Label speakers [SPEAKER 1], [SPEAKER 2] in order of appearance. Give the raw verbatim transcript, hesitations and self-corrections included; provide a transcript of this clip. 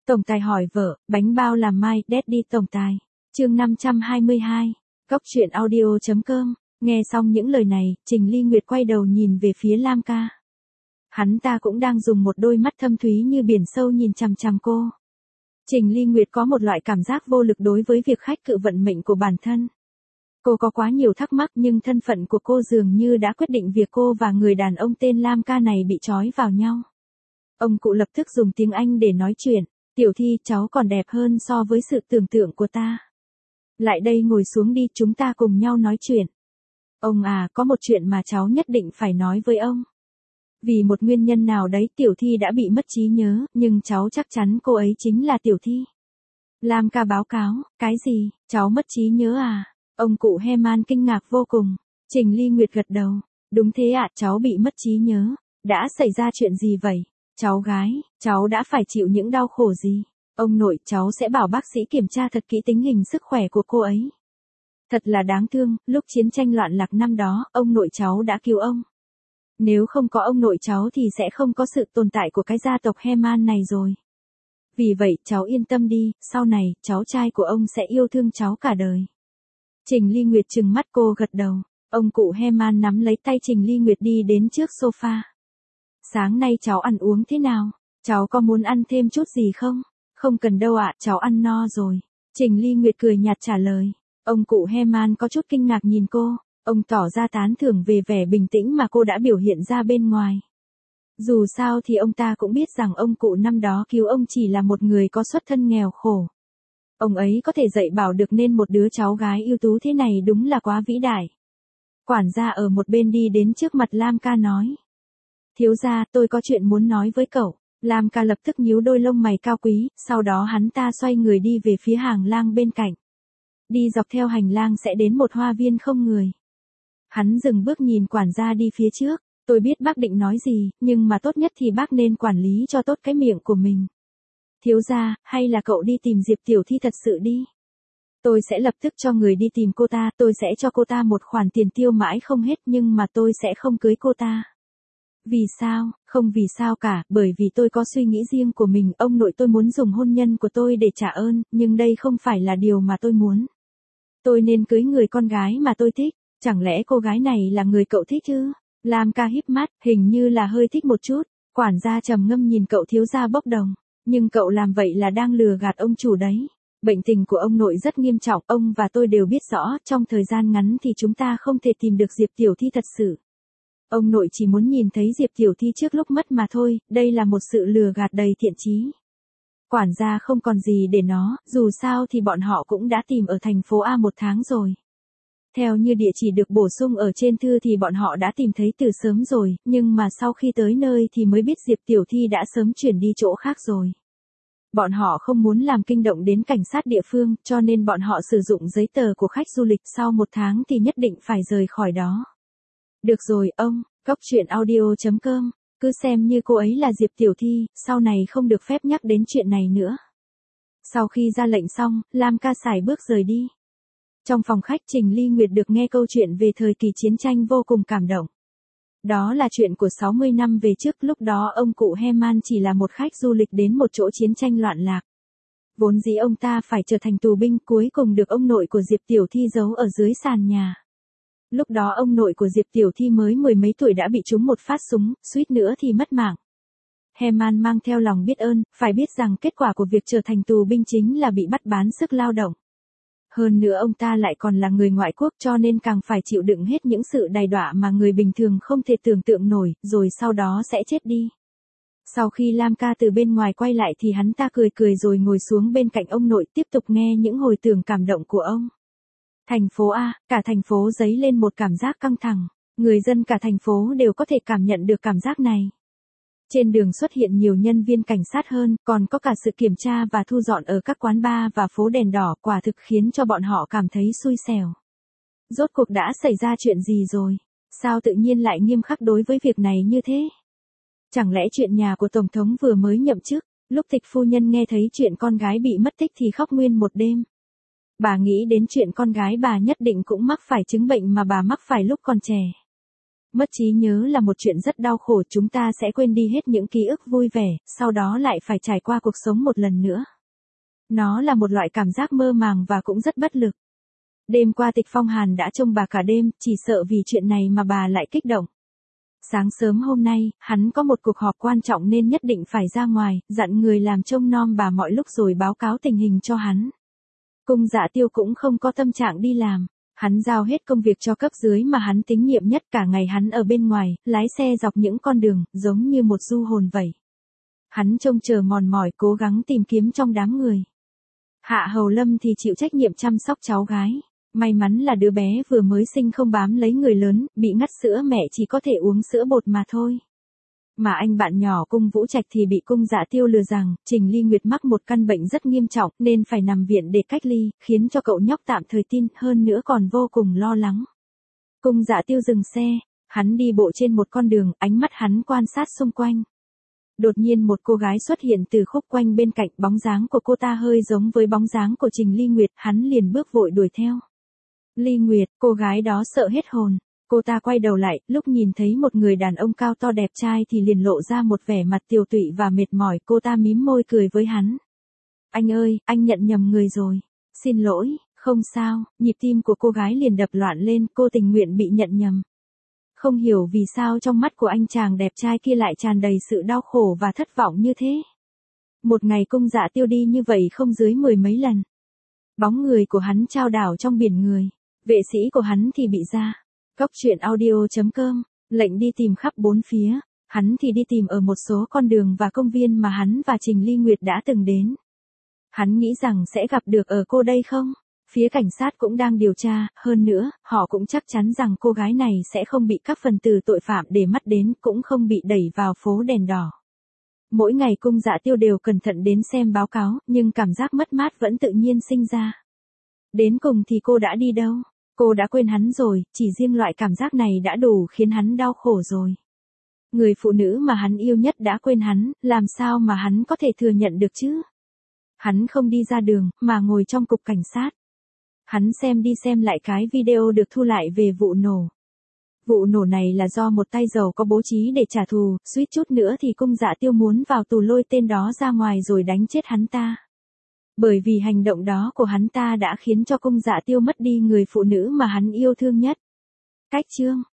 [SPEAKER 1] Tổng tài hỏi vợ, bánh bao làm mai, Daddy tổng tài. Chương năm trăm hai mươi hai. Cốc truyện audio chấm com. Nghe xong những lời này, Trình Ly Nguyệt quay đầu nhìn về phía Lam ca. Hắn ta cũng đang dùng một đôi mắt thâm thúy như biển sâu nhìn chằm chằm cô. Trình Ly Nguyệt có một loại cảm giác vô lực đối với việc khách cự vận mệnh của bản thân. Cô có quá nhiều thắc mắc nhưng thân phận của cô dường như đã quyết định việc cô và người đàn ông tên Lam ca này bị trói vào nhau. Ông cụ lập tức dùng tiếng Anh để nói chuyện. Tiểu Thi, cháu còn đẹp hơn so với sự tưởng tượng của ta. Lại đây ngồi xuống đi, chúng ta cùng nhau nói chuyện. Ông à, có một chuyện mà cháu nhất định phải nói với ông. Vì một nguyên nhân nào đấy Tiểu Thi đã bị mất trí nhớ, nhưng cháu chắc chắn cô ấy chính là Tiểu Thi. Lam ca báo cáo, cái gì, cháu mất trí nhớ à? Ông cụ Heman kinh ngạc vô cùng. Trình Ly Nguyệt gật đầu. Đúng thế ạ, à, cháu bị mất trí nhớ. Đã xảy ra chuyện gì vậy? Cháu gái, cháu đã phải chịu những đau khổ gì? Ông nội, cháu sẽ bảo bác sĩ kiểm tra thật kỹ tình hình sức khỏe của cô ấy. Thật là đáng thương, lúc chiến tranh loạn lạc năm đó, ông nội cháu đã cứu ông. Nếu không có ông nội cháu thì sẽ không có sự tồn tại của cái gia tộc Heman này rồi. Vì vậy, cháu yên tâm đi, sau này, cháu trai của ông sẽ yêu thương cháu cả đời. Trình Ly Nguyệt trừng mắt cô gật đầu. Ông cụ Heman nắm lấy tay Trình Ly Nguyệt đi đến trước sofa. Sáng nay cháu ăn uống thế nào? Cháu có muốn ăn thêm chút gì không? Không cần đâu ạ, cháu ăn no rồi. Trình Ly Nguyệt cười nhạt trả lời. Ông cụ Heman có chút kinh ngạc nhìn cô. Ông tỏ ra tán thưởng về vẻ bình tĩnh mà cô đã biểu hiện ra bên ngoài. Dù sao thì ông ta cũng biết rằng ông cụ năm đó cứu ông chỉ là một người có xuất thân nghèo khổ. Ông ấy có thể dạy bảo được nên một đứa cháu gái ưu tú thế này đúng là quá vĩ đại. Quản gia ở một bên đi đến trước mặt Lam ca nói. Thiếu gia, tôi có chuyện muốn nói với cậu. Lam ca lập tức nhíu đôi lông mày cao quý, sau đó hắn ta xoay người đi về phía hành lang bên cạnh. Đi dọc theo hành lang sẽ đến một hoa viên không người. Hắn dừng bước nhìn quản gia đi phía trước. Tôi biết bác định nói gì, nhưng mà tốt nhất thì bác nên quản lý cho tốt cái miệng của mình. Thiếu gia, hay là cậu đi tìm Diệp Tiểu Thi thật sự đi. Tôi sẽ lập tức cho người đi tìm cô ta, tôi sẽ cho cô ta một khoản tiền tiêu mãi không hết nhưng mà tôi sẽ không cưới cô ta. Vì sao? Không vì sao cả, bởi vì tôi có suy nghĩ riêng của mình, ông nội tôi muốn dùng hôn nhân của tôi để trả ơn, nhưng đây không phải là điều mà tôi muốn. Tôi nên cưới người con gái mà tôi thích, chẳng lẽ cô gái này là người cậu thích chứ? Lam ca híp mắt, hình như là hơi thích một chút, quản gia trầm ngâm nhìn cậu thiếu gia bốc đồng, nhưng cậu làm vậy là đang lừa gạt ông chủ đấy. Bệnh tình của ông nội rất nghiêm trọng, ông và tôi đều biết rõ, trong thời gian ngắn thì chúng ta không thể tìm được Diệp Tiểu Thi thật sự. Ông nội chỉ muốn nhìn thấy Diệp Tiểu Thi trước lúc mất mà thôi, đây là một sự lừa gạt đầy thiện chí. Quản gia không còn gì để nó, dù sao thì bọn họ cũng đã tìm ở thành phố A một tháng rồi. Theo như địa chỉ được bổ sung ở trên thư thì bọn họ đã tìm thấy từ sớm rồi, nhưng mà sau khi tới nơi thì mới biết Diệp Tiểu Thi đã sớm chuyển đi chỗ khác rồi. Bọn họ không muốn làm kinh động đến cảnh sát địa phương, cho nên bọn họ sử dụng giấy tờ của khách du lịch, sau một tháng thì nhất định phải rời khỏi đó. Được rồi, ông, cốc truyện audio chấm com, cứ xem như cô ấy là Diệp Tiểu Thi, sau này không được phép nhắc đến chuyện này nữa. Sau khi ra lệnh xong, Lam ca sải bước rời đi. Trong phòng khách Trình Ly Nguyệt được nghe câu chuyện về thời kỳ chiến tranh vô cùng cảm động. Đó là chuyện của sáu mươi năm về trước, lúc đó ông cụ Heman chỉ là một khách du lịch đến một chỗ chiến tranh loạn lạc. Vốn dĩ ông ta phải trở thành tù binh, cuối cùng được ông nội của Diệp Tiểu Thi giấu ở dưới sàn nhà. Lúc đó ông nội của Diệp Tiểu Thi mới mười mấy tuổi đã bị trúng một phát súng, suýt nữa thì mất mạng. Heman mang theo lòng biết ơn, phải biết rằng kết quả của việc trở thành tù binh chính là bị bắt bán sức lao động. Hơn nữa ông ta lại còn là người ngoại quốc cho nên càng phải chịu đựng hết những sự đày đọa mà người bình thường không thể tưởng tượng nổi, rồi sau đó sẽ chết đi. Sau khi Lam ca từ bên ngoài quay lại thì hắn ta cười cười rồi ngồi xuống bên cạnh ông nội tiếp tục nghe những hồi tưởng cảm động của ông. Thành phố A, cả thành phố dấy lên một cảm giác căng thẳng, người dân cả thành phố đều có thể cảm nhận được cảm giác này. Trên đường xuất hiện nhiều nhân viên cảnh sát hơn, còn có cả sự kiểm tra và thu dọn ở các quán bar và phố đèn đỏ, quả thực khiến cho bọn họ cảm thấy xui xẻo. Rốt cuộc đã xảy ra chuyện gì rồi? Sao tự nhiên lại nghiêm khắc đối với việc này như thế? Chẳng lẽ chuyện nhà của Tổng thống vừa mới nhậm chức, lúc Tịch phu nhân nghe thấy chuyện con gái bị mất tích thì khóc nguyên một đêm. Bà nghĩ đến chuyện con gái bà nhất định cũng mắc phải chứng bệnh mà bà mắc phải lúc còn trẻ. Mất trí nhớ là một chuyện rất đau khổ, chúng ta sẽ quên đi hết những ký ức vui vẻ, sau đó lại phải trải qua cuộc sống một lần nữa. Nó là một loại cảm giác mơ màng và cũng rất bất lực. Đêm qua Tịch Phong Hàn đã trông bà cả đêm, chỉ sợ vì chuyện này mà bà lại kích động. Sáng sớm hôm nay, hắn có một cuộc họp quan trọng nên nhất định phải ra ngoài, dặn người làm trông nom bà mọi lúc rồi báo cáo tình hình cho hắn. Cung Dạ Tiêu cũng không có tâm trạng đi làm. Hắn giao hết công việc cho cấp dưới mà hắn tín nhiệm nhất, cả ngày hắn ở bên ngoài, lái xe dọc những con đường, giống như một du hồn vậy. Hắn trông chờ mòn mỏi cố gắng tìm kiếm trong đám người. Hạ Hầu Lâm thì chịu trách nhiệm chăm sóc cháu gái. May mắn là đứa bé vừa mới sinh không bám lấy người lớn, bị ngắt sữa mẹ chỉ có thể uống sữa bột mà thôi. Mà anh bạn nhỏ Cung Vũ Trạch thì bị Cung Dạ Tiêu lừa rằng Trình Ly Nguyệt mắc một căn bệnh rất nghiêm trọng nên phải nằm viện để cách ly, khiến cho cậu nhóc tạm thời tin, hơn nữa còn vô cùng lo lắng. Cung Dạ Tiêu dừng xe, hắn đi bộ trên một con đường, ánh mắt hắn quan sát xung quanh. Đột nhiên một cô gái xuất hiện từ khúc quanh bên cạnh, bóng dáng của cô ta hơi giống với bóng dáng của Trình Ly Nguyệt, hắn liền bước vội đuổi theo. Ly Nguyệt, cô gái đó sợ hết hồn. Cô ta quay đầu lại, lúc nhìn thấy một người đàn ông cao to đẹp trai thì liền lộ ra một vẻ mặt tiều tụy và mệt mỏi, cô ta mím môi cười với hắn. Anh ơi, anh nhận nhầm người rồi. Xin lỗi, không sao, nhịp tim của cô gái liền đập loạn lên, cô tình nguyện bị nhận nhầm. Không hiểu vì sao trong mắt của anh chàng đẹp trai kia lại tràn đầy sự đau khổ và thất vọng như thế. Một ngày Cung Dạ Tiêu đi như vậy không dưới mười mấy lần. Bóng người của hắn trao đảo trong biển người, vệ sĩ của hắn thì bị ra. Góc truyện audio chấm com, lệnh đi tìm khắp bốn phía, hắn thì đi tìm ở một số con đường và công viên mà hắn và Trình Ly Nguyệt đã từng đến. Hắn nghĩ rằng sẽ gặp được ở cô đây không? Phía cảnh sát cũng đang điều tra, hơn nữa, họ cũng chắc chắn rằng cô gái này sẽ không bị các phần tử tội phạm để mắt đến, cũng không bị đẩy vào phố đèn đỏ. Mỗi ngày Cung Dạ Tiêu đều cẩn thận đến xem báo cáo, nhưng cảm giác mất mát vẫn tự nhiên sinh ra. Đến cùng thì cô đã đi đâu? Cô đã quên hắn rồi, chỉ riêng loại cảm giác này đã đủ khiến hắn đau khổ rồi. Người phụ nữ mà hắn yêu nhất đã quên hắn, làm sao mà hắn có thể thừa nhận được chứ? Hắn không đi ra đường, mà ngồi trong cục cảnh sát. Hắn xem đi xem lại cái video được thu lại về vụ nổ. Vụ nổ này là do một tay giàu có bố trí để trả thù, suýt chút nữa thì Cung Dạ Tiêu muốn vào tù lôi tên đó ra ngoài rồi đánh chết hắn ta. Bởi vì hành động đó của hắn ta đã khiến cho Cung Dạ Tiêu mất đi người phụ nữ mà hắn yêu thương nhất. Cách chương